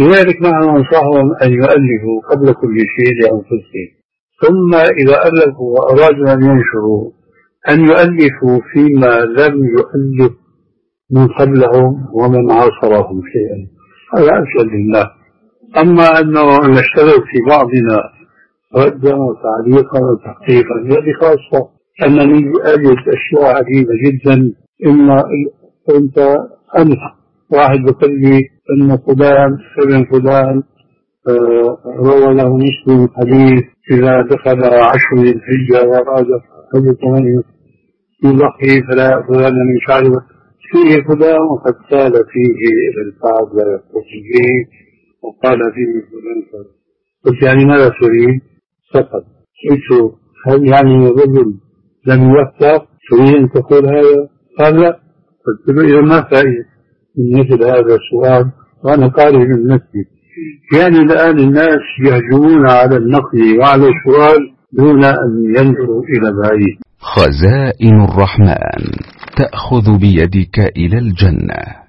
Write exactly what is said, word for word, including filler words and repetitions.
لذلك نحن ننصحهم أن يؤلفوا قبل كل شيء لأنفسهم، ثم إذا ألفوا وأرادوا أن ينشروا أن يؤلفوا فيما لم يؤلف من قبلهم ومن عاصرهم شيئا، هذا أسأل لله. أما أنه نشتغل في بعضنا ردا وتعليقا وتحقيقا هذه خاصة، أنني أجد أشياء عجيبة جدا. إما أنت أنت واحد بقول لي أن فلان ابن فلان آه روى له مسلم حديث إذا دخل عشر ذي الحجة وأراد حج ثمانية يضحي فلا فلان من شعره فيه فلان وقد سال فيه إلى البعض لا يخطئ فيه وقال فيه فلان. قلت يعني ماذا تريد؟ فقط قلت هل يعني الرجل لم يوفق تريد أن تقول هذا؟ قال لا. قلت له إذا ما فائدة من مثل هذا السؤال وأنا قارئ من نفسي. يعني الآن الناس يهجمون على النقل وعلى السؤال دون أن ينظروا إلى بعيد. خزائن الرحمن تأخذ بيدك إلى الجنة.